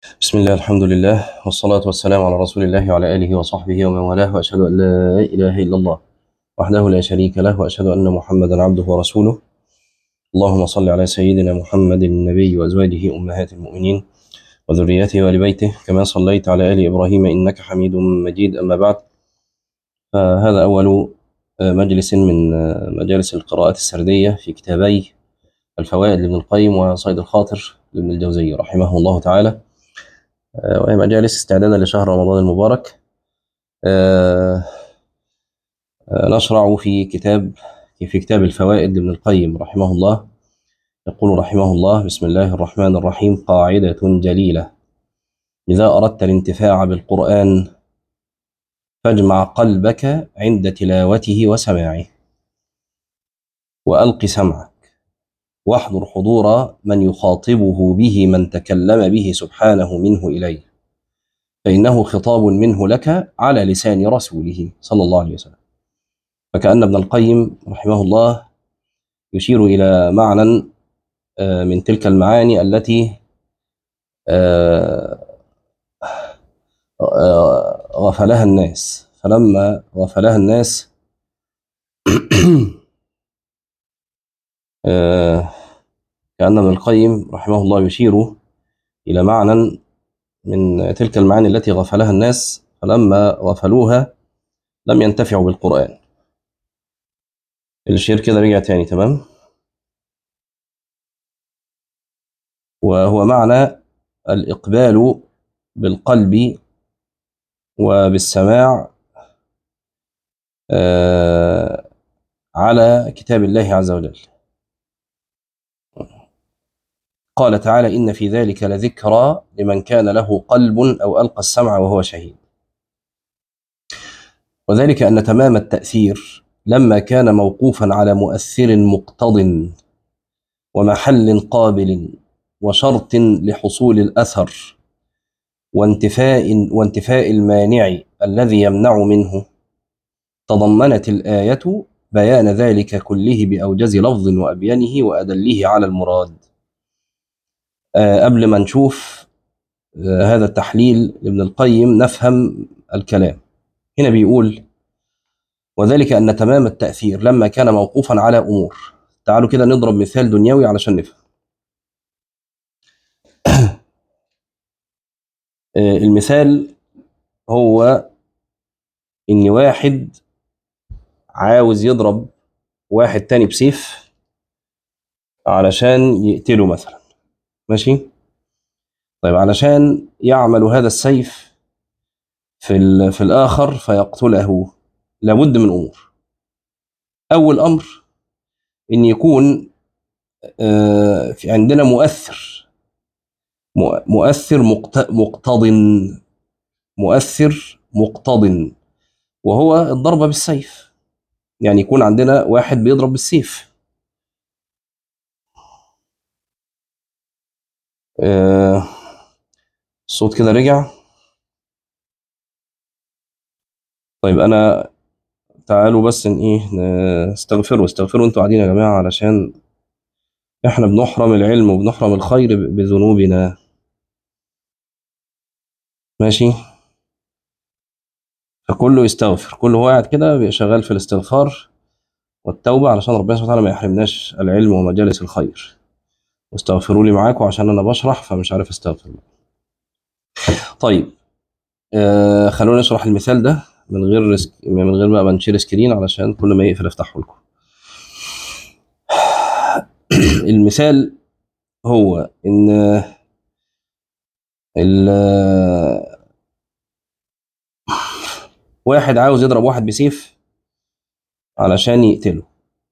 بسم الله، الحمد لله، والصلاة والسلام على رسول الله وعلى آله وصحبه ومن والاه، وأشهد أن لا إله إلا الله وحده لا شريك له، وأشهد أن محمدا عبده ورسوله. اللهم صل على سيدنا محمد النبي وأزواجه أمهات المؤمنين وذريته وآل بيته كما صليت على آل إبراهيم إنك حميد مجيد. أما بعد، فهذا أول مجلس من مجالس القراءات السردية في كتابي الفوائد لابن القيم وصيد الخاطر لابن الجوزي رحمه الله تعالى، وهي مجالس استعدادا لشهر رمضان المبارك. نشرع في كتاب الفوائد لابن القيم رحمه الله. يقول رحمه الله: بسم الله الرحمن الرحيم. قاعدة جليلة: إذا أردت الانتفاع بالقرآن فاجمع قلبك عند تلاوته وسماعه، وألق سمعك، واحضر حضور من يخاطبه به من تكلم به سبحانه منه إليه، فإنه خطاب منه لك على لسان رسوله صلى الله عليه وسلم. فكأن ابن القيم رحمه الله يشير إلى معنى من تلك المعاني التي غفلها الناس. فلما غفلها الناس كأن ابن القيم رحمه الله يشير إلى معنى من تلك المعاني التي غفلها الناس، فلما غفلوها لم ينتفعوا بالقرآن. الشير كده رجع تاني تمام. وهو معنى الإقبال بالقلب وبالسماع على كتاب الله عز وجل. قال تعالى: إن في ذلك لذكرى لمن كان له قلب أو ألقى السمع وهو شهيد. وذلك أن تمام التأثير لما كان موقوفا على مؤثر مقتض ومحل قابل وشرط لحصول الأثر وانتفاء المانع الذي يمنع منه، تضمنت الآية بيان ذلك كله بأوجز لفظ وأبينه وأدله على المراد. قبل ما نشوف هذا التحليل لابن القيم نفهم الكلام. هنا بيقول: وذلك أن تمام التأثير لما كان موقوفا على أمور. تعالوا كده نضرب مثال دنيوي علشان نفهم. المثال هو إن واحد عاوز يضرب واحد تاني بسيف علشان يقتله مثلا، ماشي؟ طيب، علشان يعمل هذا السيف في الآخر فيقتله لابد من أمور. أول أمر إن يكون في عندنا مؤثر مقتض، وهو الضربة بالسيف. يعني يكون عندنا واحد بيضرب بالسيف. الصوت كده رجع. طيب، تعالوا بس استغفروا انتوا قاعدين يا جماعة، علشان احنا بنحرم العلم وبنحرم الخير بذنوبنا. ماشي؟ فكله يستغفر، كله هو قاعد كده شغال في الاستغفار والتوبة علشان ربنا سبحانه وتعالى ما يحرمناش العلم ومجالس الخير. واستغفروا لي معاكم عشان انا بشرح فمش عارف استغفر. طيب، خلونا نشرح المثال ده من غير ما نشير سكرين علشان كل ما يقفل افتحه لكم. المثال هو ان واحد عاوز يضرب واحد بسيف علشان يقتله.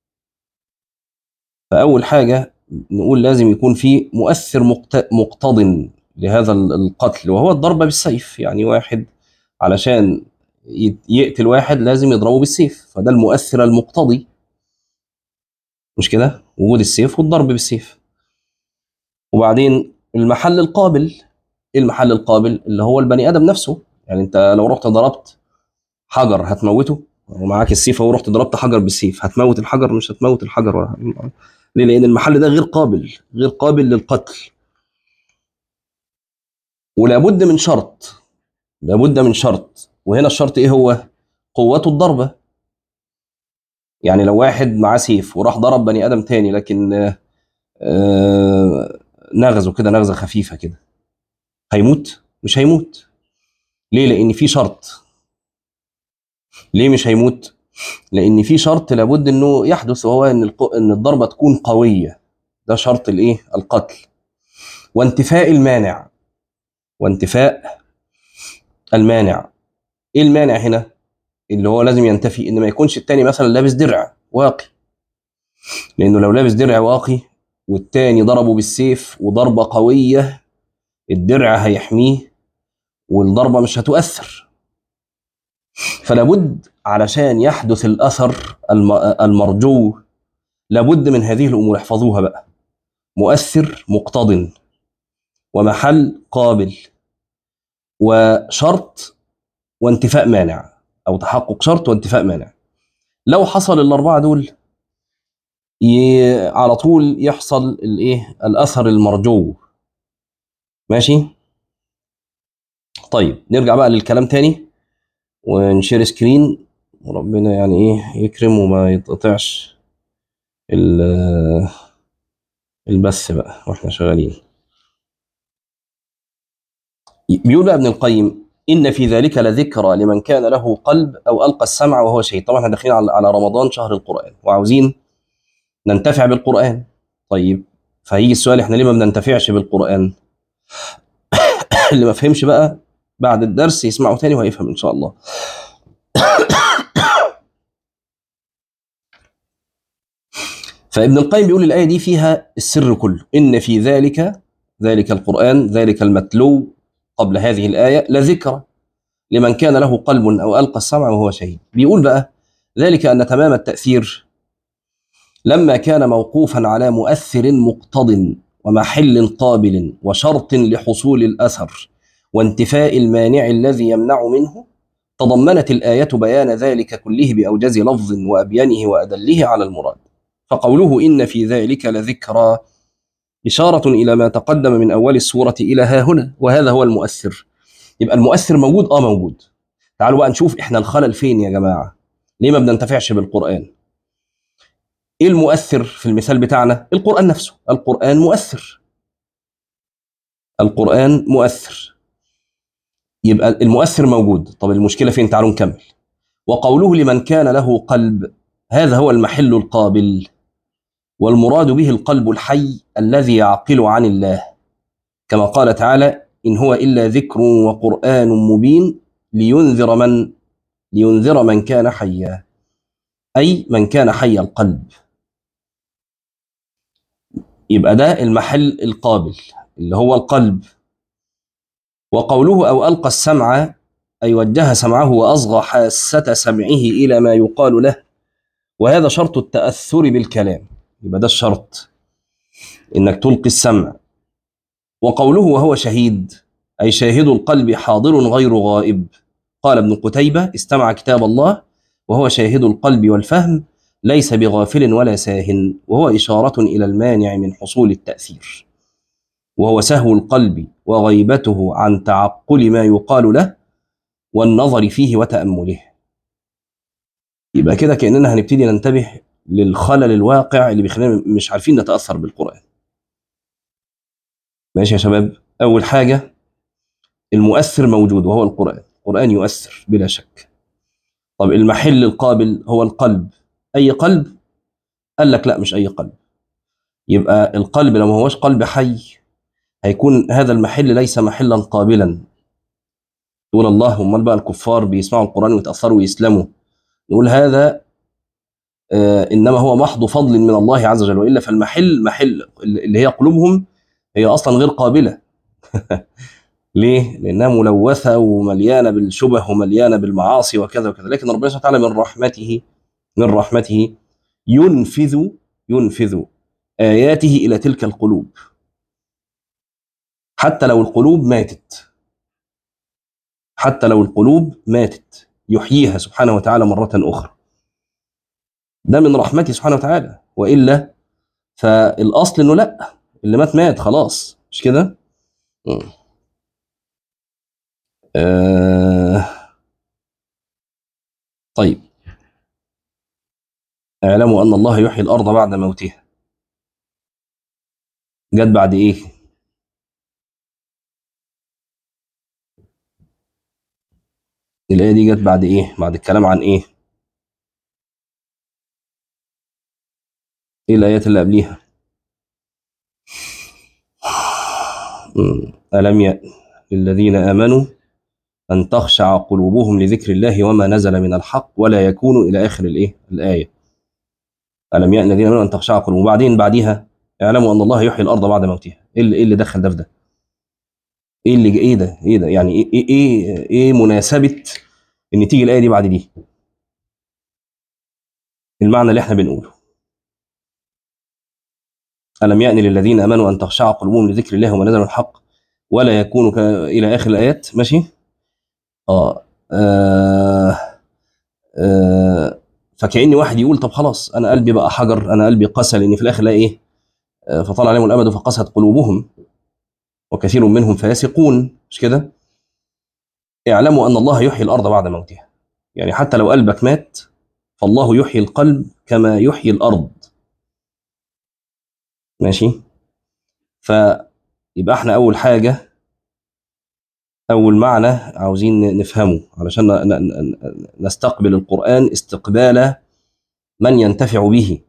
فأول حاجة نقول لازم يكون في مؤثر مقتض لهذا القتل، وهو الضربة بالسيف. يعني واحد علشان يقتل واحد لازم يضربه بالسيف، فده المؤثر المقتضي، مش كده؟ وجود السيف والضرب بالسيف. وبعدين المحل القابل. ايه المحل القابل؟ اللي هو البني ادم نفسه. يعني انت لو رحت ضربت حجر هتموته، ومعاك السيف ورحت ضربت حجر بالسيف، هتموت الحجر؟ مش هتموت الحجر. ليه؟ لان المحل ده غير قابل للقتل. ولابد من شرط، لابد من شرط، وهنا الشرط ايه هو؟ قوة الضربة. يعني لو واحد معاه سيف وراح ضرب بني ادم تاني، لكن نغزه كده نغزة خفيفة كده، هيموت؟ مش هيموت. ليه؟ لان في شرط. ليه مش هيموت؟ لان في شرط لابد انه يحدث، وهو ان الضربة تكون قوية. ده شرط الايه؟ القتل. وانتفاء المانع. وانتفاء المانع. ايه المانع هنا؟ اللي هو لازم ينتفي ان ما يكونش التاني مثلا لابس درع واقي. لانه لو لابس درع واقي والتاني ضربه بالسيف وضربة قوية، الدرع هيحميه والضربة مش هتؤثر. فلابد علشان يحدث الأثر المرجو، لابد من هذه الأمور. احفظوها بقى: مؤثر مقتض، ومحل قابل، وشرط، وانتفاء مانع، أو تحقق شرط وانتفاء مانع. لو حصل الأربعة دول على طول يحصل الايه؟ الأثر المرجو. ماشي؟ طيب نرجع بقى للكلام تاني ونشير سكرين، وربنا يعني ايه يكرم وما يتقطعش البث بقى واحنا شغالين. بيقول بقى ابن القيم: إن في ذلك لذكرى لمن كان له قلب أو ألقى السمع وهو شهيد. طبعا احنا داخلين على رمضان، شهر القرآن، وعاوزين ننتفع بالقرآن. طيب فهيجي السؤال: احنا ليه ما بننتفعش بالقرآن؟ اللي ما فهمش بقى بعد الدرس يسمعه تاني وهيفهم إن شاء الله. فابن القيم بيقول الآية دي فيها السر كله: إن في ذلك، ذلك القرآن، ذلك المتلو قبل هذه الآية، لذكرى لمن كان له قلب أو ألقى السمع وهو شهيد. بيقول بقى: ذلك أن تمام التأثير لما كان موقوفا على مؤثر مقتض ومحل قابل وشرط لحصول الأثر وانتفاء المانع الذي يمنع منه، تضمنت الآية بيان ذلك كله بأوجز لفظ وأبينه وأدله على المراد. فقوله إن في ذلك لذكرى إشارة إلى ما تقدم من أول السورة إلى ها هنا، وهذا هو المؤثر. يبقى المؤثر موجود؟ موجود. تعالوا بقى نشوف احنا الخلل فين يا جماعة. ليه ما بننتفعش بالقرآن؟ ايه المؤثر في المثال بتاعنا؟ القرآن نفسه. القرآن مؤثر. القرآن مؤثر. يبقى المؤثر موجود. طب المشكلة فين؟ تعالوا نكمل. وقوله لمن كان له قلب، هذا هو المحل القابل، والمراد به القلب الحي الذي يعقل عن الله، كما قال تعالى: إن هو إلا ذكر وقرآن مبين لينذر من كان حيا، أي من كان حي القلب. يبقى ده المحل القابل اللي هو القلب. وقوله أو ألقى السمع، أي وجه سمعه وأصغى حاسة سمعه إلى ما يقال له، وهذا شرط التأثر بالكلام. يبقى ده الشرط، إنك تلقي السمع. وقوله وهو شهيد، أي شاهد القلب حاضر غير غائب. قال ابن قتيبة: استمع كتاب الله وهو شاهد القلب والفهم، ليس بغافل ولا ساه، وهو إشارة إلى المانع من حصول التأثير، وهو سهو القلب وغيبته عن تعقل ما يقال له والنظر فيه وتأمله. يبقى كده كأننا هنبتدي ننتبه للخلل الواقع اللي بيخلينا مش عارفين نتأثر بالقرآن. ماشي يا شباب؟ أول حاجة، المؤثر موجود وهو القرآن. القرآن يؤثر بلا شك. طب المحل القابل هو القلب. أي قلب؟ قال لك لا، مش أي قلب. يبقى القلب لو ما هوش قلب حي، هيكون هذا المحل ليس محلا قابلا. تقول الله، امال بقى الكفار بيسمعوا القرآن ويتأثروا ويسلموا؟ نقول هذا إنما هو محض فضل من الله عز وجل، وإلا فالمحل محل اللي هي قلوبهم هي أصلا غير قابلة. ليه؟ لأنها ملوثة ومليانة بالشبه ومليانة بالمعاصي وكذا وكذا. لكن ربنا سبحانه وتعالى من رحمته ينفذ آياته إلى تلك القلوب، حتى لو القلوب ماتت. حتى لو القلوب ماتت يحييها سبحانه وتعالى مرة أخرى. ده من رحمته سبحانه وتعالى، وإلا فالأصل إنه لا، اللي مات مات خلاص، مش كده؟ آه طيب، اعلموا أن الله يحيي الأرض بعد موتها، جت بعد إيه؟ الآية دي جت بعد إيه؟ بعد الكلام عن إيه؟ إيه الآيات اللي قبليها؟ ألم يأن للذين آمنوا أن تخشع قلوبهم لذكر الله وما نزل من الحق ولا يكونوا إلى آخر الإيه؟ الآية. ألم يأن الذين آمنوا أن تخشع قلوبهم، وبعدين بعديها اعلموا أن الله يحيي الأرض بعد موتها. إيه اللي دخل ده في ده؟ إيه ده يعني إيه مناسبة إن تيجي الآية دي بعد دي؟ المعنى اللي إحنا بنقوله، ألم يأن للذين آمنوا أن تخشع قلوبهم لذكر الله وما نزل من الحق ولا يكونوا إلى آخر الآيات. ماشي. آه. آه. فكأني واحد يقول طب خلاص انا قلبي بقى حجر، انا قلبي قسى، لان في الاخر لا ايه؟ فطال عليهم الامد فقست قلوبهم وكثير منهم فاسقون، مش كده؟ اعلموا ان الله يحيي الارض بعد موتها، يعني حتى لو قلبك مات فالله يحيي القلب كما يحيي الارض. ماشي. فيبقى احنا اول حاجه، اول معنى عاوزين نفهمه علشان نستقبل القران استقبال من ينتفع به.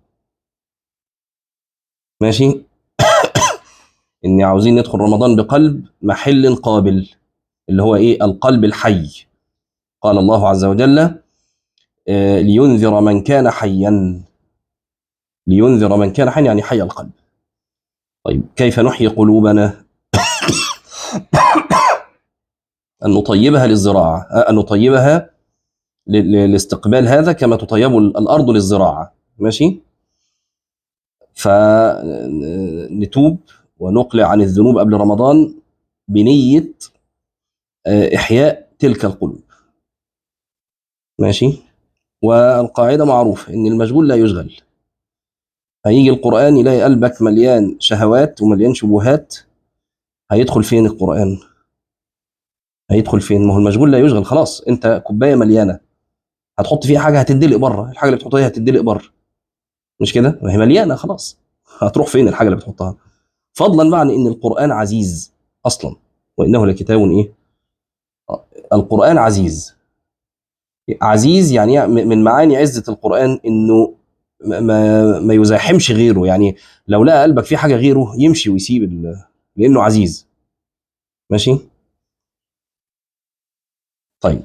ماشي. ان عاوزين ندخل رمضان بقلب محل قابل، اللي هو ايه؟ القلب الحي. قال الله عز وجل لينذر من كان حيا. لينذر من كان حيا يعني حي القلب. طيب كيف نحيي قلوبنا؟ أن نطيبها للزراعة، أن نطيبها لاستقبال هذا كما تطيب الأرض للزراعة. ماشي. فنتوب ونقلع عن الذنوب قبل رمضان بنية إحياء تلك القلوب. ماشي. والقاعدة معروفة إن المشغول لا يشغل. هيجي القرآن يلاقي قلبك مليان شهوات ومليان شبهات، هيدخل فين القرآن؟ هيدخل فين؟ ما هو المشغول لا يشغل. خلاص انت كوبايه مليانه، هتحط فيها حاجه هتدلق بره، الحاجه اللي بتحطها دي هتدلق بره، مش كده؟ ما هي مليانه خلاص، هتروح فين الحاجه اللي بتحطها؟ فضلا بقى عن ان القرآن عزيز اصلا، وانه لكتاب ايه؟ القرآن عزيز. عزيز يعني من معاني عزة القرآن انه ما يزاحمش غيره، يعني لو لقى قلبك فيه حاجه غيره يمشي ويسيب لانه عزيز. ماشي. طيب.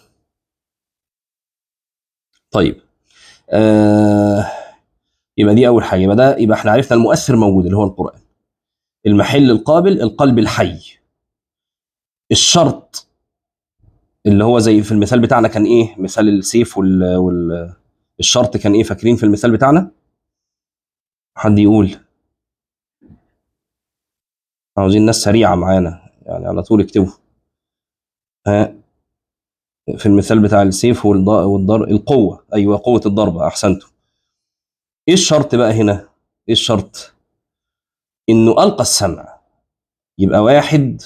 طيب. آه يبقى دي اول حاجه، يبقى احنا عرفنا المؤثر موجود اللي هو القرآن، المحل القابل القلب الحي. الشرط اللي هو زي في المثال بتاعنا كان ايه؟ مثال السيف الشرط كان ايه؟ فاكرين في المثال بتاعنا؟ حد يقول؟ عاوزين ناس سريعه معانا يعني، على طول اكتبوا. ها، في المثال بتاع السيف والضرب، القوه، ايوه قوه الضربه، احسنتوا. ايه الشرط بقى هنا؟ ايه الشرط؟ انه القى السمع. يبقى واحد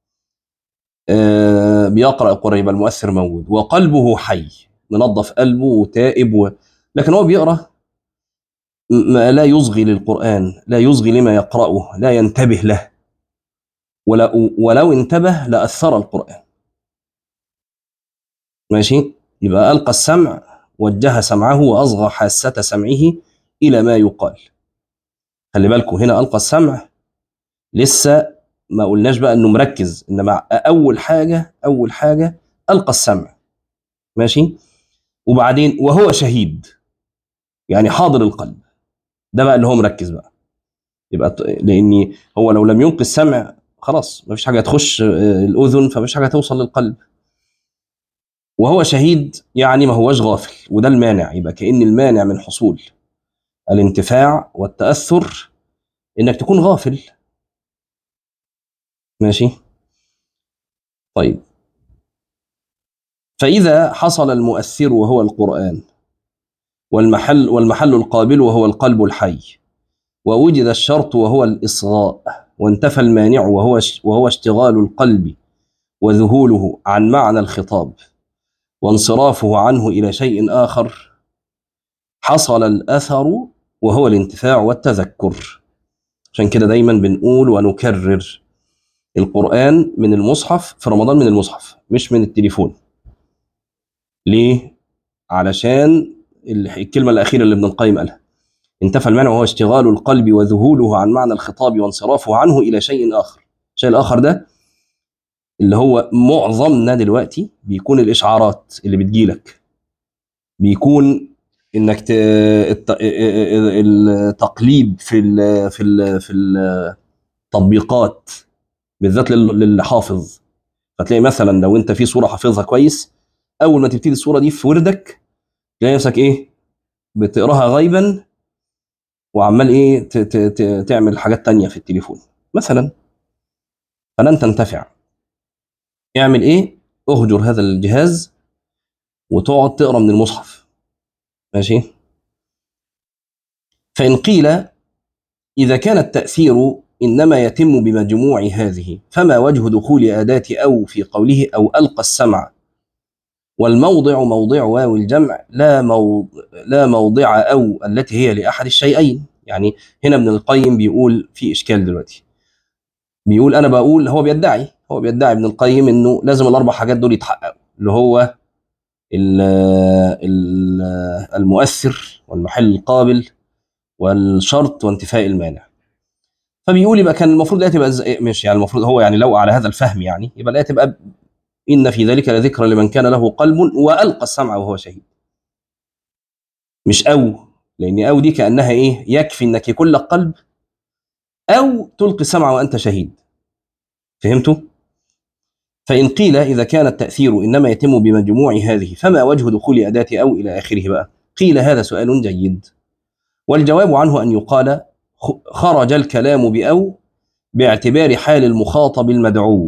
بيقرأ القرآن، يبقى المؤثر موجود وقلبه حي، منظف قلبه وتائب لكن هو بيقرأ ما لا يصغي للقرآن، لا يصغي لما يقرأه، لا ينتبه له، ولو انتبه لأثر القرآن. ماشي. يبقى ألقى السمع، وجه سمعه وأصغى حاسة سمعه إلى ما يقال. خلي بالكم هنا ألقى السمع، لسه ما قلناش بقى إنه مركز، إنما أول حاجة ألقى السمع. ماشي. وبعدين وهو شهيد، يعني حاضر القلب، ده بقى اللي هو مركز بقى. يبقى لاني هو لو لم يلقي السمع خلاص مفيش حاجه هتخش الاذن، فمفيش حاجه توصل للقلب. وهو شهيد يعني ما هوش غافل، وده المانع. يبقى كأن المانع من حصول الانتفاع والتأثر انك تكون غافل. ماشي. طيب، فإذا حصل المؤثر وهو القرآن، والمحل القابل وهو القلب الحي، ووجد الشرط وهو الإصغاء، وانتفى المانع وهو اشتغال القلب وذهوله عن معنى الخطاب وانصرافه عنه إلى شيء آخر حصل الأثر وهو الانتفاع والتذكر. عشان كده دايما بنقول ونكرر: القرآن من المصحف في رمضان، من المصحف مش من التليفون. ليه؟ علشان الكلمة الأخيرة اللي ابن القيم قالها: انتفى المعنى وهو اشتغال القلب وذهوله عن معنى الخطاب وانصرافه عنه إلى شيء آخر. الشيء الآخر ده اللي هو معظمنا دلوقتي بيكون الإشعارات اللي بتجيلك، بيكون انك التقليب في التطبيقات بالذات للحافظ. فتلاقي مثلا لو انت في صوره حافظها كويس، اول ما تبتدي الصوره دي في وردك تلاقي نفسك ايه؟ بتقراها غيبا، وعمال ايه تعمل حاجات تانية في التليفون مثلا، فلن تنتفع. اعمل ايه؟ اهجر هذا الجهاز وتقعد تقرا من المصحف. ماشي؟ فإن قيل إذا كان التأثير إنما يتم بمجموع هذه، فما وجه دخول أداة أو في قوله أو ألقى السمع؟ والموضع موضع واو الجمع لا موضع أو التي هي لأحد الشيئين. يعني هنا ابن القيم بيقول في إشكال دلوقتي، بيقول أنا بقول هو بيدعي ابن القيم إنه لازم الأربع حاجات دول يتحققوا، اللي هو المؤثر والمحل القابل والشرط وانتفاء المانع. فبيقول يبقى كان المفروض الآية تبقى مش يعني المفروض هو يعني لو على هذا الفهم يعني يبقى الآية تبقى إن في ذلك لذكرى لمن كان له قلب وألقى السمع وهو شهيد، مش أو. لأن أو دي كأنها إيه؟ يكفي إنك يكون لك قلب أو تلقي السمع وأنت شهيد. فهمتوا؟ فإن قيل إذا كان التأثير إنما يتم بمجموع هذه، فما وجه دخول أداة أو إلى آخره بقى؟ قيل هذا سؤال جيد، والجواب عنه أن يقال خرج الكلام بأو باعتبار حال المخاطب المدعو.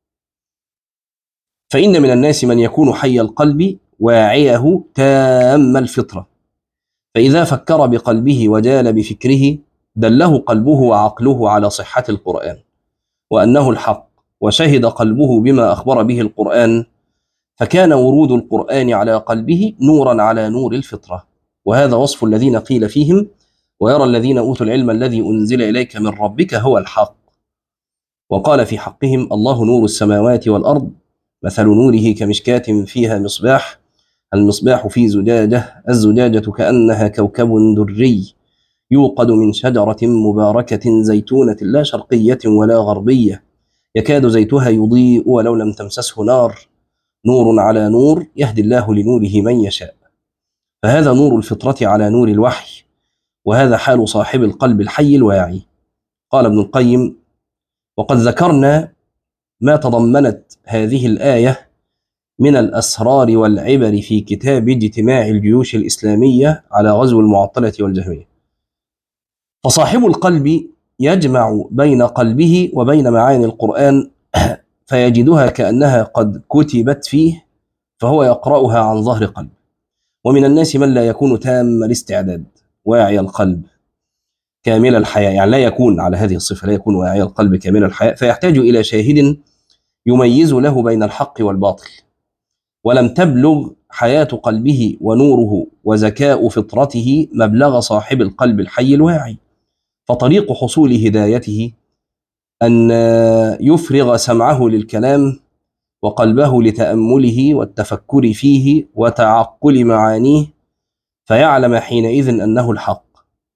فإن من الناس من يكون حي القلب واعيه تام الفطرة، فإذا فكر بقلبه وجال بفكره دله قلبه وعقله على صحة القرآن وأنه الحق، وشهد قلبه بما أخبر به القرآن، فكان ورود القرآن على قلبه نورا على نور الفطرة. وهذا وصف الذين قيل فيهم: ويرى الذين أوتوا العلم الذي أنزل إليك من ربك هو الحق. وقال في حقهم: الله نور السماوات والأرض، مثل نوره كمشكاة فيها مصباح، المصباح في زجاجة، الزجاجة كأنها كوكب دري يوقد من شجرة مباركة زيتونة لا شرقية ولا غربية يكاد زيتها يضيء ولو لم تمسسه نار، نور على نور يهدي الله لنوره من يشاء. فهذا نور الفطرة على نور الوحي، وهذا حال صاحب القلب الحي الواعي. قال ابن القيم: وقد ذكرنا ما تضمنت هذه الآية من الأسرار والعبر في كتاب اجتماع الجيوش الإسلامية على غزو المعطلة والجهمية. فصاحب القلب يجمع بين قلبه وبين معاني القرآن فيجدها كأنها قد كتبت فيه، فهو يقرأها عن ظهر قلب. ومن الناس من لا يكون تام الاستعداد واعي القلب كامل الحياة، يعني لا يكون على هذه الصفة، لا يكون واعي القلب كامل الحياة، فيحتاج إلى شاهد يميز له بين الحق والباطل. ولم تبلغ حياة قلبه ونوره وزكاء فطرته مبلغ صاحب القلب الحي الواعي. فطريق حصول هدايته أن يفرغ سمعه للكلام وقلبه لتأمله والتفكر فيه وتعقل معانيه، فيعلم حينئذ أنه الحق.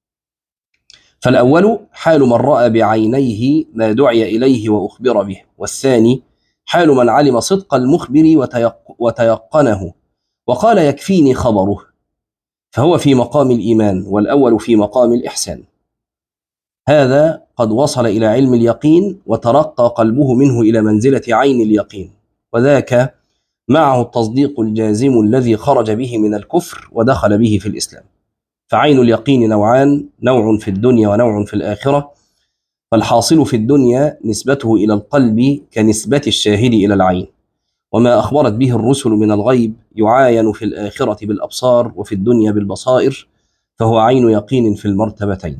فالأول حال من رأى بعينيه ما دعي إليه وأخبر به، والثاني حال من علم صدق المخبر وتيقنه وقال يكفيني خبره، فهو في مقام الإيمان، والأول في مقام الإحسان. هذا قد وصل إلى علم اليقين وترقى قلبه منه إلى منزلة عين اليقين، وذاك معه التصديق الجازم الذي خرج به من الكفر ودخل به في الإسلام. فعين اليقين نوعان: نوع في الدنيا ونوع في الآخرة. فالحاصل في الدنيا نسبته إلى القلب كنسبة الشاهد إلى العين، وما أخبرت به الرسل من الغيب يعاين في الآخرة بالأبصار وفي الدنيا بالبصائر، فهو عين يقين في المرتبتين.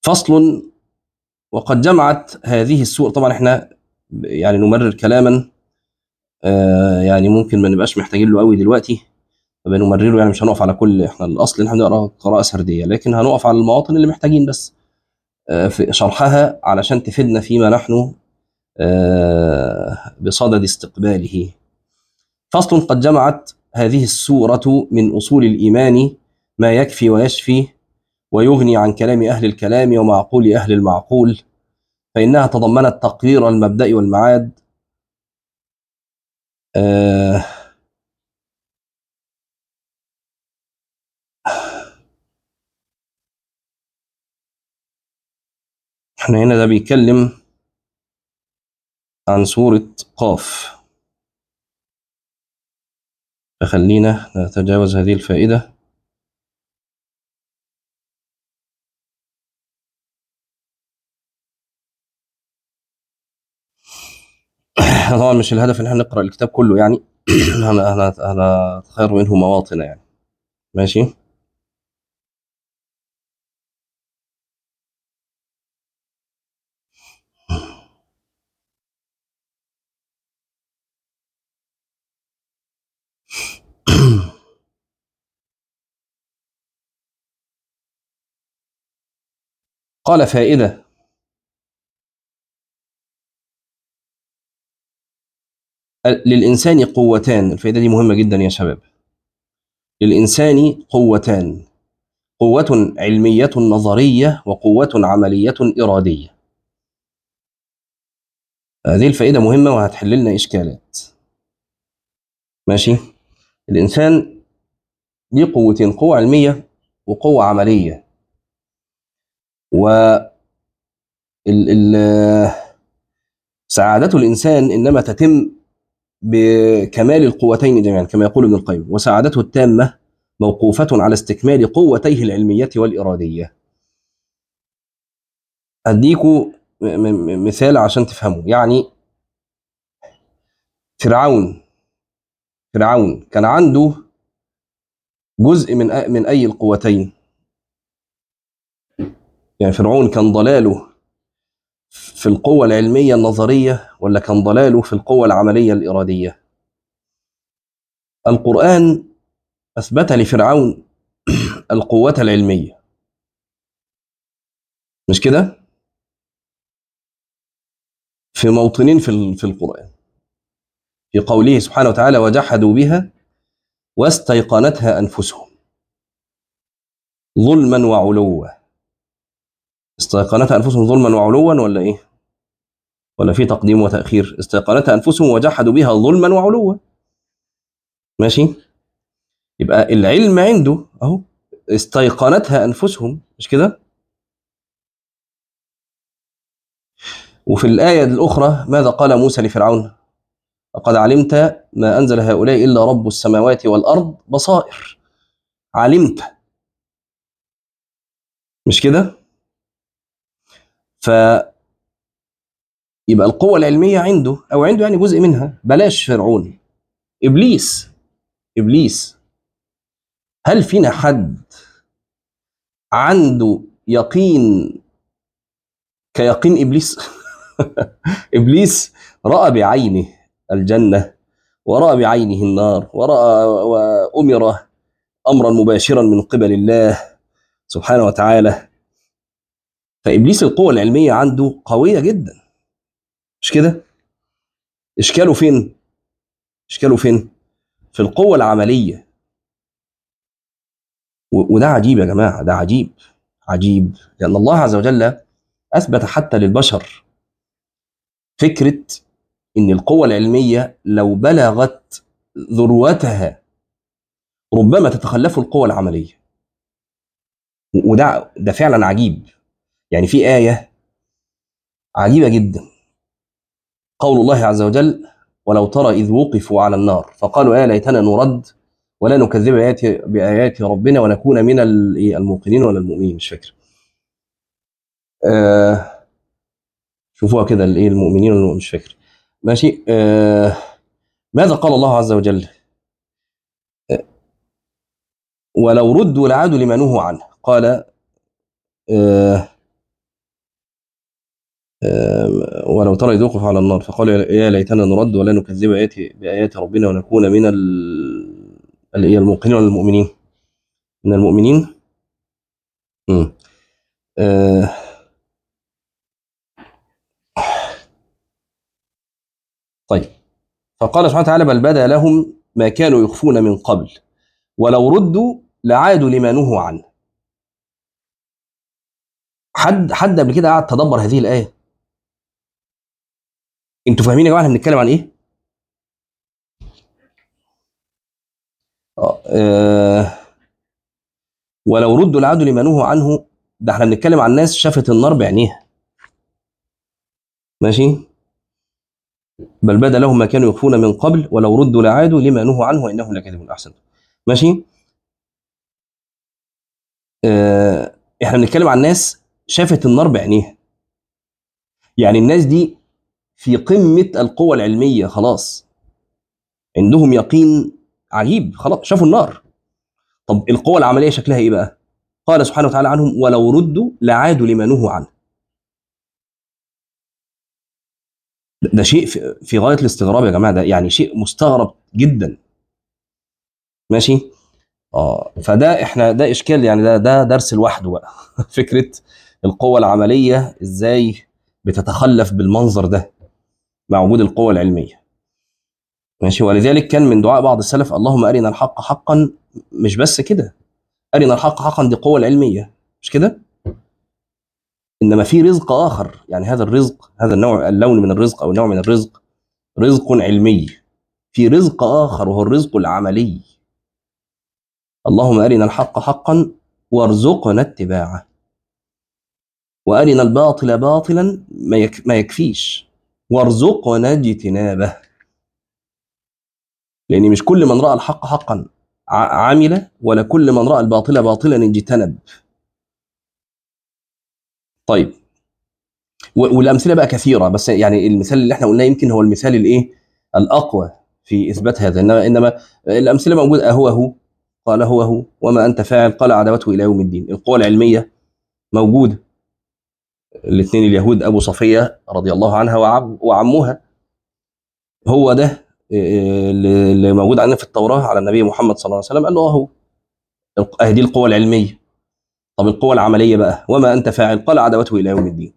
فصل. وقد جمعت هذه السور، طبعا احنا يعني نمرر كلاما يعني ممكن ما نبقاش محتاجين له قوي دلوقتي، فبنمرره، يعني مش هنقف على كل، احنا الاصل ان احنا بنقرا قراءه سرديه، لكن هنقف على المواطن اللي محتاجين بس في شرحها علشان تفيدنا فيما نحن بصدد استقباله. فصل. قد جمعت هذه السورة من أصول الإيمان ما يكفي ويشفي ويغني عن كلام أهل الكلام ومعقول أهل المعقول، فإنها تضمنت تقرير المبدأ والمعاد احنا هنا ده بيتكلم عن سورة قاف، فخلينا نتجاوز هذه الفائدة. طبعا مش الهدف ان احنا نقرأ الكتاب كله يعني هنتخير منه مواطن يعني. ماشي. قال فائدة. للإنسان قوتان، الفائدة دي مهمة جدا يا شباب. للإنسان قوتان، قوة علمية نظرية وقوة عملية إرادية. هذه الفائدة مهمة وهتحل لنا إشكالات. ماشي. الإنسان ليه قوتين، قوة علمية وقوة عملية. و سعادة الإنسان إنما تتم بكمال القوتين جميعا كما يقول ابن القيم، وسعادته التامة موقوفة على استكمال قوتيه العلمية والإرادية. أديكوا مثال عشان تفهموا. يعني فرعون كان عنده جزء من أي القوتين؟ يعني فرعون كان ضلاله في القوة العلمية النظرية ولا كان ضلاله في القوة العملية الإرادية؟ القرآن أثبت لفرعون القوة العلمية، مش كده؟ في موطنين في القرآن، في قوله سبحانه وتعالى: وجحدوا بها واستيقنتها أنفسهم ظلما وعلوا. استيقنتها أنفسهم ظلما وعلوا ولا إيه؟ ولا في تقديم وتأخير؟ استيقنتها أنفسهم وجحدوا بها ظلما وعلوا. ماشي. يبقى العلم عنده أهو، استيقنتها أنفسهم، مش كده؟ وفي الآية الأخرى ماذا قال موسى لفرعون؟ لقد علمت ما أنزل هؤلاء إلا رب السماوات والأرض بصائر. علمت، مش كده؟ فيبقى القوة العلمية عنده، أو عنده يعني جزء منها. بلاش فرعون، إبليس. هل فينا حد عنده يقين كيقين إبليس؟ إبليس رأى بعينه الجنة، ورأى بعينه النار، وأمر أمرا مباشرا من قبل الله سبحانه وتعالى. فإبليس القوة العلمية عنده قوية جدا، مش كده؟ إشكاله فين؟ في القوة العملية. وده عجيب يا جماعة، ده عجيب، لأن الله عز وجل أثبت حتى للبشر فكرة إن القوة العلمية لو بلغت ذروتها ربما تتخلف القوة العملية. وده فعلا عجيب. يعني في آية عجيبة جدا، قول الله عز وجل: ولو ترى إذ وقفوا على النار فقالوا يا ليتنا نرد ولا نكذب بآيات ربنا ونكون من الموقنين ولا المؤمنين، مش فاكر. شوفوها كده، المؤمنين ولا مش فاكر. ماشي. ماذا قال الله عز وجل؟ ولو ردوا لعادوا لما نهوا عنه. قال ولو ترى إذ وقفوا على النار فقالوا يا ليتنا نرد ولا نكذب بآيات ربنا ونكون من الموقنين ولا المؤمنين من المؤمنين. مم. آه، طيب، فقال سبحانه وتعالى بل بدا لهم ما كانوا يخفون من قبل ولو ردوا لعادوا لما نهوا عنه. حد قبل كده قعد تدبر هذه الآية؟ انتوا فاهمين يا جماعة احنا بنتكلم عن ايه؟ آه، ولو ردوا لعادوا لما نهوا عنه، ده احنا بنتكلم عن ناس شافت النار بعينيها. ماشي، بل بدا لهم ما كانوا يخفون من قبل ولو ردوا لعادوا لما نهوا عنه وانهم لكاذبون. احسن. ماشي. آه، احنا بنتكلم عن ناس شافت النار بعينيها، يعني الناس دي في قمة القوة العلمية، خلاص عندهم يقين عجيب، خلاص شافوا النار. طب القوة العملية شكلها ايه بقى؟ قال سبحانه وتعالى عنهم ولو ردوا لعادوا لما نهوا عنه. ده شيء في غاية الاستغراب يا جماعة، ده يعني شيء مستغرب جدا. ماشي. فده احنا ده اشكال، يعني ده درس لوحده بقى. فكرة القوة العملية ازاي بتتخلف بالمنظر ده مع وجود القوة العلمية. ماشي. ولذلك كان من دعاء بعض السلف اللهم أرنا الحق حقا. مش بس كده، أرنا الحق حقا دي قوة العلمية، مش كده؟ إنما في رزق آخر، يعني هذا الرزق، هذا النوع، اللون من الرزق أو نوع من الرزق، رزق علمي. في رزق آخر وهو الرزق العملي. اللهم أرنا الحق حقا وارزقنا اتباعه، وأرنا الباطل باطلا ما يكفيش، وارزقنا اجتنابه. لأن مش كل من رأى الحق حقا عمل، ولا كل من رأى الباطل باطلا اجتنب. طيب، والأمثلة بقى كثيرة، بس يعني المثال اللي احنا قلناه يمكن هو المثال الإيه الأقوى في إثبات هذا. إنما الأمثلة موجودة. أهو قال هو وما أنت فاعل قال عداوته إلى يوم الدين. القوى العلمية موجودة. الاثنين اليهود أبو صفية رضي الله عنها وعمها، هو ده اللي موجود عندنا في التوراة على النبي محمد صلى الله عليه وسلم، قال له أهو. دي القوة العلمية. طب القوة العملية بقى، وما أنت فاعل قال عداوته إلى يوم الدين.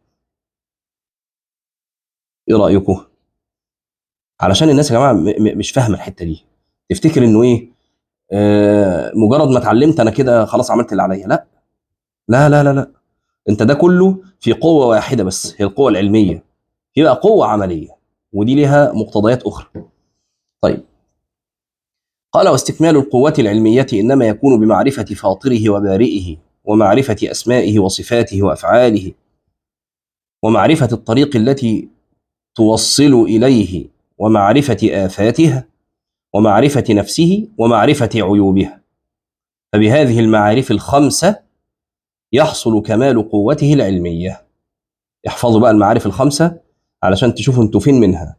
إيه رأيكم؟ علشان الناس يا جماعة مش فاهمة الحتة دي، تفتكر إنه إيه، مجرد ما اتعلمت أنا كده خلاص عملت اللي عليا. لا لا لا لا لا، أنت ده كله في قوة واحدة بس، هي القوة العلمية. في بقى قوة عملية، ودي لها مقتضيات أخرى. طيب، قال واستكمال القوة العلمية إنما يكون بمعرفة فاطره وبارئه، ومعرفة أسمائه وصفاته وأفعاله، ومعرفة الطريق التي توصل إليه، ومعرفة آفاتها، ومعرفة نفسه، ومعرفة عيوبها. فبهذه المعارف الخمسة يحصل كمال قوته العلمية. احفظوا بقى المعارف الخمسة علشان تشوفوا انتوا فين منها.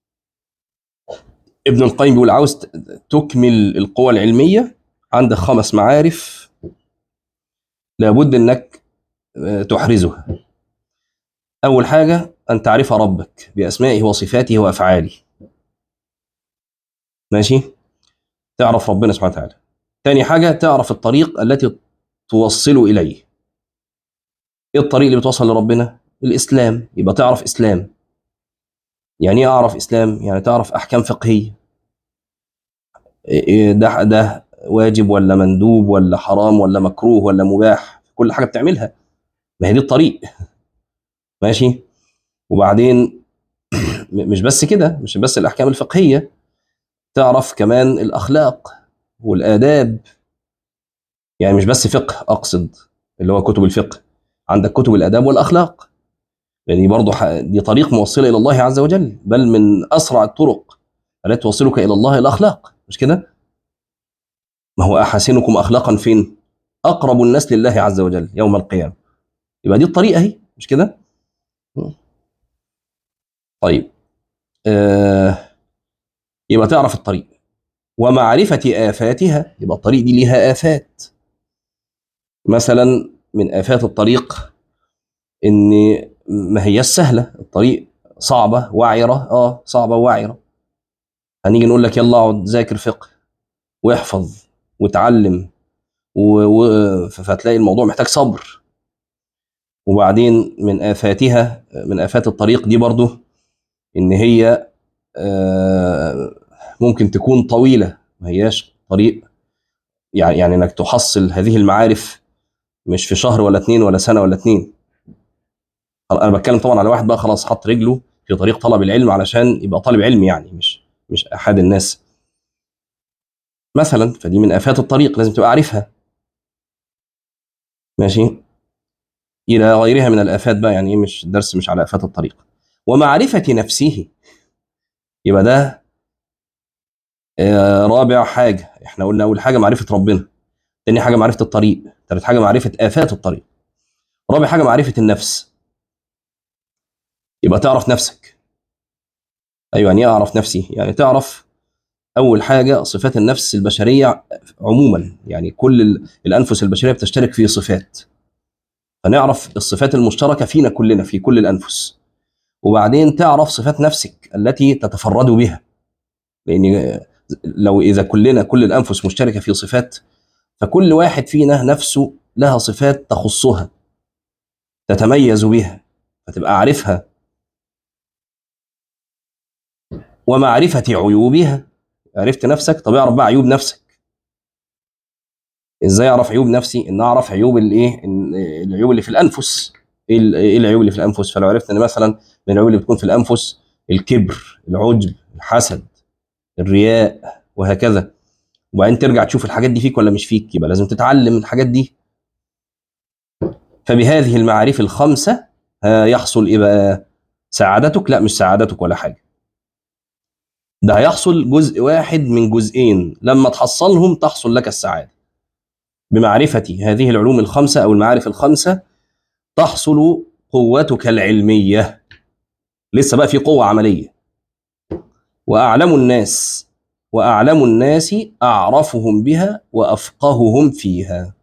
ابن القيم بيقول عاوز تكمل القوة العلمية، عندك 5 معارف لابد انك تحرزها. اول حاجة ان تعرف ربك باسمائه وصفاته وافعاله. ماشي، تعرف ربنا سبحانه وتعالى. تاني حاجة تعرف الطريق التي توصل إليه. إيه الطريق اللي بتوصل لربنا؟ الإسلام، يبقى تعرف إسلام. يعني إيه أعرف إسلام؟ يعني تعرف أحكام فقهية، ده واجب ولا مندوب ولا حرام ولا مكروه ولا مباح، كل حاجة بتعملها. ما هي دي الطريق. ماشي. وبعدين مش بس كده، مش بس الأحكام الفقهية، تعرف كمان الأخلاق والآداب. يعني مش بس فقه، أقصد اللي هو كتب الفقه، عندك كتب الآداب والأخلاق. يعني برضه دي طريق موصلة إلى الله عز وجل، بل من أسرع الطرق التي توصلك إلى الله الأخلاق، مش كده؟ ما هو أحسنكم أخلاقا فين؟ أقرب الناس لله عز وجل يوم القيامة. يبقى دي الطريقة أهي، مش كده؟ طيب، آه يبقى تعرف الطريق ومعرفة آفاتها. يبقى الطريق دي ليها آفات. مثلا من آفات الطريق إن ما هي سهله، الطريق صعبه وعره، صعبه وعره. هنيجي نقول لك يلا اقعد ذاكر فقه واحفظ وتعلم فتلاقي الموضوع محتاج صبر. وبعدين من آفات الطريق دي برضو إن هي ممكن تكون طويلة، ما هياش طريق يعني إنك تحصل هذه المعارف مش في شهر ولا اتنين ولا سنة ولا اتنين. أنا بتكلم طبعا على واحد بقى خلاص حط رجله في طريق طلب العلم علشان يبقى طالب علم، يعني مش أحد الناس مثلا. فدي من آفات الطريق لازم تبقى عارفها. ماشي. إلى غيرها من الآفات بقى، يعني مش الدرس مش على آفات الطريق. ومعرفة نفسه، يبقى ده رابع حاجة. احنا قلنا أول حاجة معرفة ربنا، تاني حاجة معرفة الطريق، تالت حاجة معرفة آفات الطريق، رابع حاجة معرفة النفس. يبقى تعرف نفسك. أيوة، يعني إيه أعرف نفسي؟ يعني تعرف أول حاجة صفات النفس البشرية عموما، يعني كل الأنفس البشرية بتشترك في صفات، فنعرف الصفات المشتركة فينا كلنا في كل الأنفس. وبعدين تعرف صفات نفسك التي تتفرد بها، لأن إذا كل الأنفس مشتركة في صفات، فكل واحد فينا نفسه لها صفات تخصها تتميز بها، فتبقى عارفها. ومعرفة عيوبها، عرفت نفسك، طب اعرف بقى عيوب نفسك. ازاي اعرف عيوب نفسي؟ ان اعرف عيوب العيوب اللي في الانفس. إيه العيوب اللي في الانفس؟ فلو عرفت ان مثلا من العيوب اللي بتكون في الانفس الكبر، العجب، الحسد، الرياء، وهكذا، وبعدين ترجع تشوف الحاجات دي فيك ولا مش فيك، يبقى لازم تتعلم الحاجات دي. فبهذه المعارف الخمسة يحصل ايه بقى؟ سعادتك؟ لا، مش سعادتك ولا حاجة، ده هيحصل جزء واحد من جزئين، لما تحصلهم تحصل لك السعادة. بمعرفة هذه العلوم الخمسة أو المعارف الخمسة تحصل قوتك العلمية. لسه بقى في قوة عملية. وأعلم الناس وأعلم الناس أعرفهم بها وأفقههم فيها.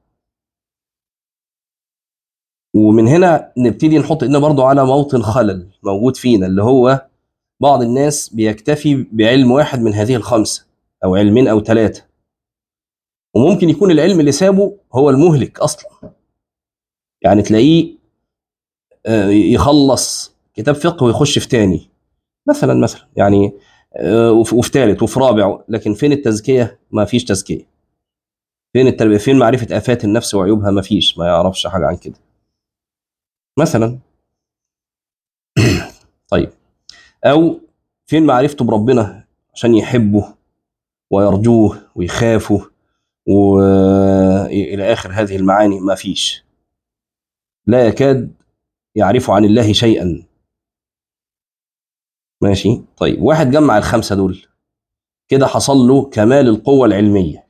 ومن هنا نبتدي نحط إيدنا برضو على موطن خلل موجود فينا، اللي هو بعض الناس بيكتفي بعلم واحد من هذه الخمسة أو علمين أو ثلاثة، وممكن يكون العلم اللي سابه هو المهلك أصلا. يعني تلاقيه يخلص كتاب فقه ويخش في تاني مثلا يعني، وفي ثالث وفي رابع، لكن فين التزكية؟ ما فيش تزكية. فين التربية؟ فين معرفة آفات النفس وعيوبها؟ ما فيش، ما يعرفش حاجة عن كده مثلا. طيب، أو فين معرفته بربنا عشان يحبه ويرجوه ويخافه وإلى آخر هذه المعاني؟ ما فيش، لا يكاد يعرف عن الله شيئا. ماشي. طيب، واحد جمع الخمسة دول كده حصل له كمال القوة العلمية.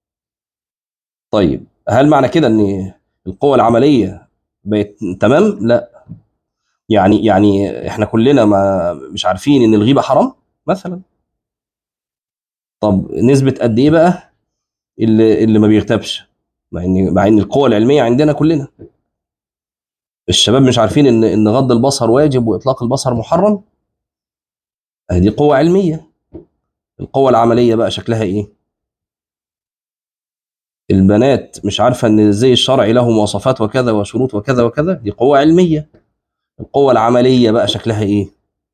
طيب، هل معنى كده ان القوة العملية بقت تمام؟ لا. يعني احنا كلنا ما مش عارفين ان الغيبة حرام مثلا. طب نسبة قد ايه بقى اللي ما بيغتابش؟ مع ان القوة العلمية عندنا كلنا. الشباب مش عارفين ان غض البصر واجب واطلاق البصر محرم. دي قوة علمية. القوة العملية بقى شكلها ايه؟ البنات مش عارفة ان زي الشرع له مواصفات وكذا وشروط وكذا وكذا، دي قوة علمية. القوة العملية بقى شكلها ايه؟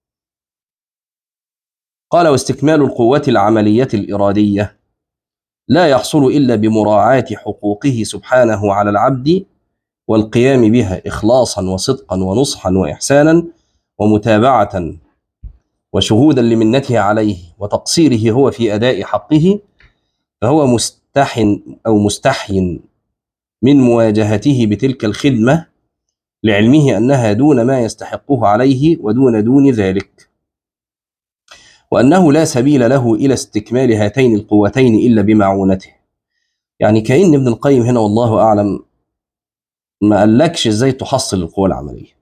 قال: واستكمال القوة العملية الإرادية لا يحصل إلا بمراعاة حقوقه سبحانه على العبد والقيام بها إخلاصا وصدقا ونصحا وإحسانا ومتابعة وشهودا لمنته عليه وتقصيره هو في أداء حقه، فهو مستحي من مواجهته بتلك الخدمة لعلمه أنها دون ما يستحقه عليه ودون ذلك، وأنه لا سبيل له إلى استكمال هاتين القوتين إلا بمعونته. يعني كأن ابن القيم هنا والله أعلم ما قالكش إزاي تحصل القوة العملية.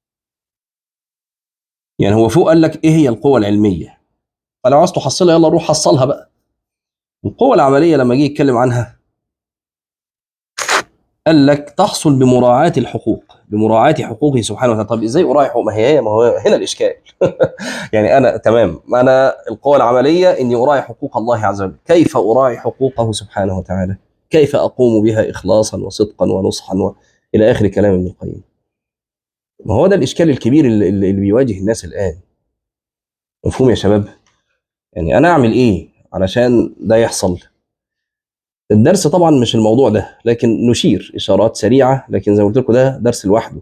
يعني هو فوق قال لك إيه هي القوة العلمية، فلو عاوز تحصلها يلا روح حصلها بقى. القوة العملية لما جه يتكلم عنها قال لك تحصل بمراعاة الحقوق، بمراعاة حقوقه سبحانه وتعالى. طب ازاي اراعي حقوق؟ ما هو هنا الاشكال. يعني انا تمام، انا القوى العمليه اني اراعي حقوق الله عز وجل، كيف اراعي حقوقه سبحانه وتعالى؟ كيف اقوم بها اخلاصا وصدقا ونصحا الى اخر كلام ابن القيم. ما هو ده الاشكال الكبير اللي بيواجه الناس الان. مفهوم يا شباب؟ يعني انا اعمل ايه علشان ده يحصل؟ الدرس طبعا مش الموضوع ده، لكن نشير اشارات سريعه، لكن زي ما قلت لكم ده درس لوحده.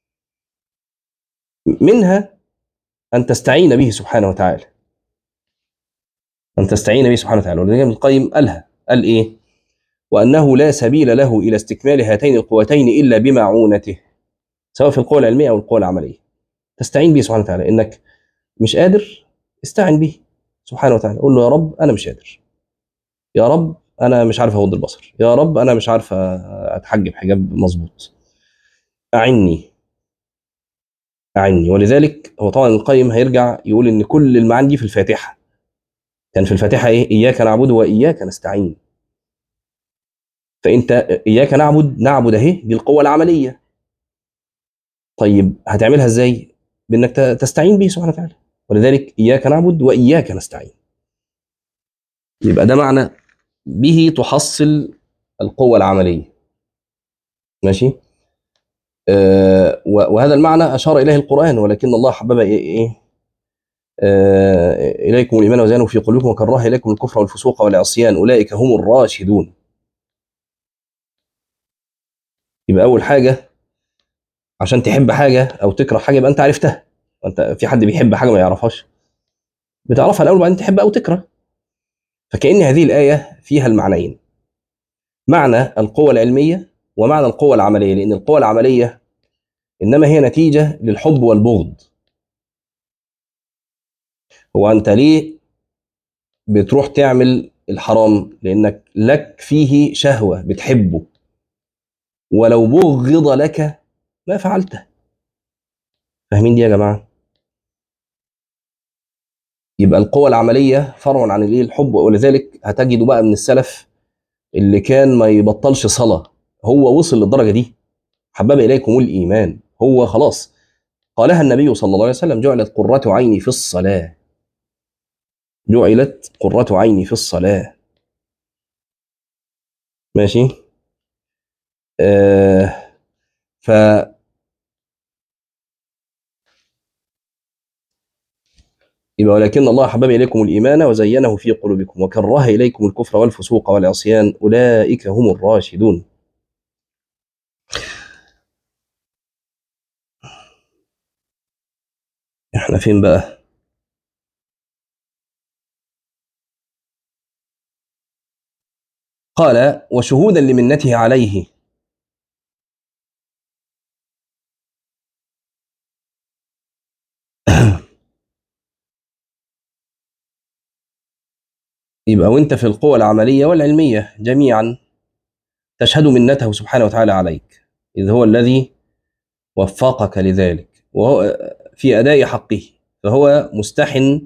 منها ان تستعين به سبحانه وتعالى، ان تستعين به سبحانه وتعالى. ولذلك ابن القيم قالها، قال ايه؟ وانه لا سبيل له الى استكمال هاتين القوتين الا بمعونته، سواء في القوى العلميه او القوى العمليه. تستعين به سبحانه وتعالى، انك مش قادر استعن به سبحانه وتعالى. قول له يا رب انا مش قادر، يا رب انا مش عارف اغض البصر، يا رب انا مش عارف اتحجب حجاب مظبوط، اعني، اعني. ولذلك هو طبعا القيم هيرجع يقول ان كل المعاني دي في الفاتحه. كان في الفاتحه ايه؟ اياك نعبد واياك نستعين. فانت اياك نعبد اهي دي القوه العمليه. طيب هتعملها ازاي؟ بانك تستعين به سبحانه وتعالى. ولذلك اياك نعبد واياك نستعين. يبقى ده معنى به تحصل القوه العمليه. ماشي. وهذا المعنى اشار اليه القران، ولكن الله حبب ايه اليكم الايمان وزينه في قلوبكم وكره اليكم الكفر والفسوق والعصيان اولئك هم الراشدون. يبقى اول حاجه عشان تحب حاجه او تكره حاجه يبقى انت عرفتها. وانت في حد بيحب حاجه ما يعرفهاش؟ بتعرفها الاول وبعدين تحب او تكره. فكأن هذه الايه فيها المعنيين، معنى القوة العلمية ومعنى القوة العملية. لأن القوة العملية إنما هي نتيجة للحب والبغض. هو أنت ليه بتروح تعمل الحرام؟ لأنك لك فيه شهوة بتحبه، ولو بغض لك ما فعلته. فاهمين دي يا جماعة؟ يبقى القوة العملية فرع عن الايه؟ الحب. ولذلك هتجدوا بقى من السلف اللي كان ما يبطلش صلاة، هو وصل للدرجة دي. حبب إليكم الإيمان، هو خلاص قالها النبي صلى الله عليه وسلم: جعلت قرة عيني في الصلاة، جعلت قرة عيني في الصلاة. ماشي. آه ف يبقى ولكن الله حبب إليكم الإيمان وزينه في قلوبكم وكره إليكم الكفر والفسوق والعصيان أولئك هم الراشدون. احنا فين بقى؟ قال وشهودا لمنته عليه. يبقى وانت في القوى العملية والعلمية جميعا تشهد منته سبحانه وتعالى عليك، إذ هو الذي وفقك لذلك، وهو في أداء حقه، فهو مستحن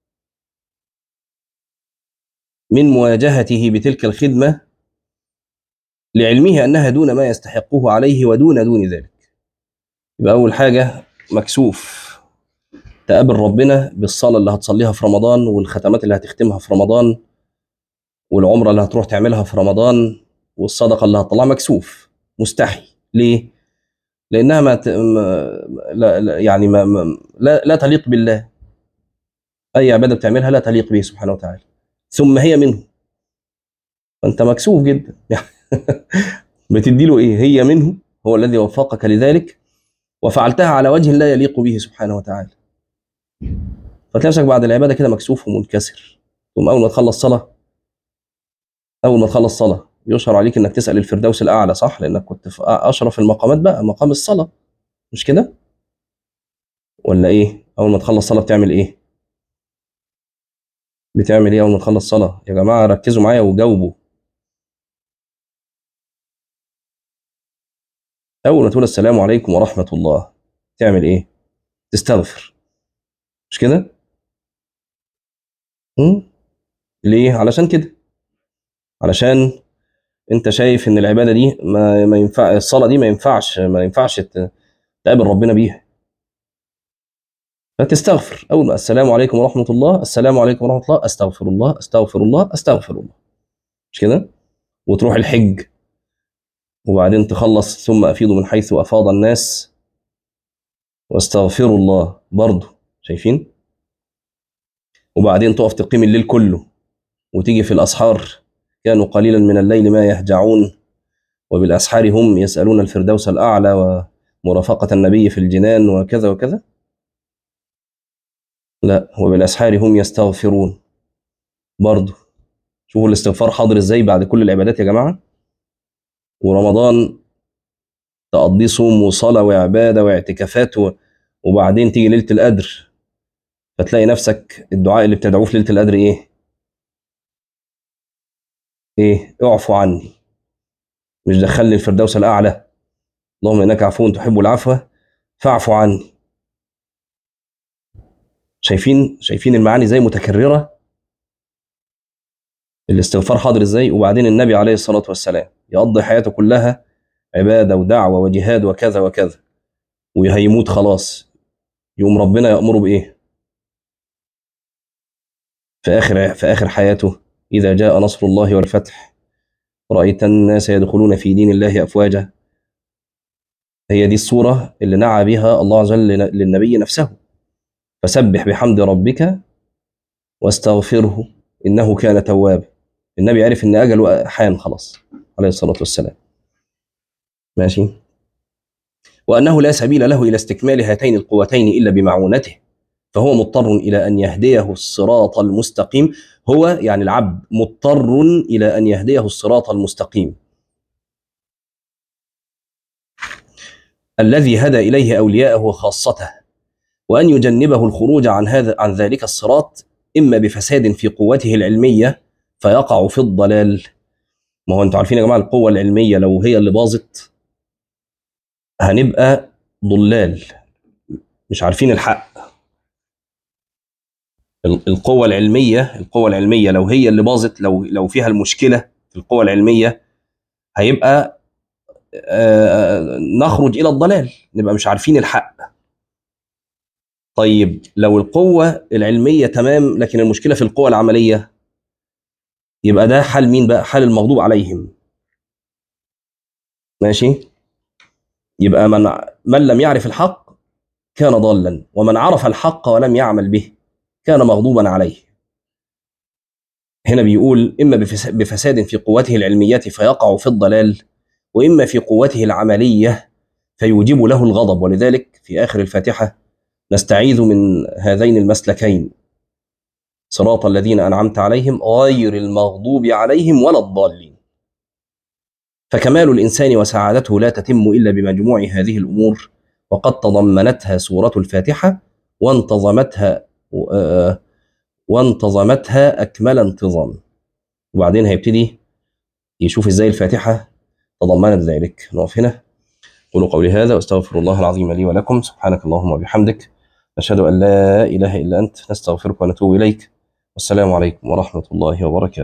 من مواجهته بتلك الخدمة لعلمه أنها دون ما يستحقه عليه ودون دون ذلك. يبقى أول حاجة مكسوف تقابل ربنا بالصلاة اللي هتصليها في رمضان، والختمات اللي هتختمها في رمضان، والعمرة اللي هتروح تعملها في رمضان، والصدقة اللي هتطلعها. مكسوف، مستحي. ليه؟ لأنها يعني لا تليق بالله. أي عبادة بتعملها لا تليق به سبحانه وتعالى، ثم هي منه، فأنت مكسوف جدا. بتدي له إيه؟ هي منه، هو الذي وفقك لذلك، وفعلتها على وجه لا يليق به سبحانه وتعالى. فتلاقي نفسك بعد العباده كده مكسوف ومنكسر. ثم اول ما تخلص صلاه، اول ما تخلص صلاه يشرع عليك انك تسال الفردوس الاعلى، صح؟ لانك كنت في اشرف المقامات بقى، مقام الصلاه، مش كده؟ ولا ايه؟ اول ما تخلص صلاه بتعمل ايه؟ بتعمل ايه اول ما تخلص صلاه يا جماعه؟ ركزوا معايا وجاوبوا. اول ما تقول السلام عليكم ورحمه الله تعمل ايه؟ تستغفر، مش كده؟ م? ليه؟ علشان كده، علشان انت شايف ان العباده دي ما ينفع، الصلاه دي ما ينفعش تقابل ربنا بيها، فتستغفر اول ما السلام عليكم ورحمه الله، السلام عليكم ورحمه الله، استغفر الله استغفر الله استغفر الله، مش كده؟ وتروح الحج وبعدين تخلص ثم افيضوا من حيث افاض الناس واستغفروا الله برضه، شايفين؟ وبعدين تقف تقيم الليل كله وتيجي في الاسحار كانوا قليلا من الليل ما يهجعون وبالاسحار هم يسالون الفردوس الاعلى ومرافقه النبي في الجنان وكذا وكذا. لا، وبالاسحار هم يستغفرون برضه. شوفوا الاستغفار حاضر ازاي بعد كل العبادات يا جماعه. ورمضان تقضيه صوم وصلاه وعباده واعتكافات وبعدين تيجي ليله القدر فتلاقي نفسك الدعاء اللي بتدعوه في ليله القدر ايه؟ ايه؟ اعفو عني، مش دخلني الفردوس الاعلى، اللهم انك عفو تحب العفو فاعفو عني. شايفين المعاني زي متكرره، الاستغفار حاضر ازاي. وبعدين النبي عليه الصلاه والسلام يقضي حياته كلها عباده ودعوه وجهاد وكذا وكذا، وهيموت خلاص، يقوم ربنا يأمره بايه في اخر حياته؟ اذا جاء نصر الله والفتح رأيت الناس يدخلون في دين الله افواجا. هي دي الصوره اللي نعى بها الله عز وجل للنبي نفسه، فسبح بحمد ربك واستغفره انه كان توابا. النبي عرف ان اجله حان خلاص عليه الصلاه والسلام، ماشي. وانه لا سبيل له الى استكمال هاتين القوتين الا بمعونته، فهو مضطر الى ان يهديه الصراط المستقيم. هو يعني العبد مضطر الى ان يهديه الصراط المستقيم الذي هدى اليه اولياءه وخاصته، وان يجنبه الخروج عن ذلك الصراط، اما بفساد في قوته العلميه فيقع في الضلال. ما هو انتوا عارفين يا جماعه القوه العلميه لو هي اللي باظت هنبقى ضلال مش عارفين الحق. القوة العلمية لو هي اللي باظت، لو فيها المشكلة في القوة العلمية هيبقى نخرج إلى الضلال، نبقى مش عارفين الحق. طيب لو القوة العلمية تمام لكن المشكلة في القوة العملية، يبقى ده حال مين بقى؟ حال المغضوب عليهم، ماشي. يبقى من لم يعرف الحق كان ضالا، ومن عرف الحق ولم يعمل به كان مغضوبا عليه. هنا بيقول إما بفساد في قوته العلمية فيقع في الضلال، وإما في قوته العملية فيوجب له الغضب. ولذلك في آخر الفاتحة نستعيذ من هذين المسلكين: صراط الذين أنعمت عليهم غير المغضوب عليهم ولا الضالين. فكمال الإنسان وسعادته لا تتم إلا بمجموع هذه الأمور، وقد تضمنتها سورة الفاتحة وانتظمتها أكمل انتظام. وبعدين هيبتدي يشوف إزاي الفاتحة تضمنت ذلك. نقف هنا. قولوا قولي هذا واستغفر الله العظيم لي ولكم. سبحانك اللهم وبحمدك، نشهد أن لا إله إلا أنت، نستغفرك ونتوب إليك. والسلام عليكم ورحمة الله وبركاته.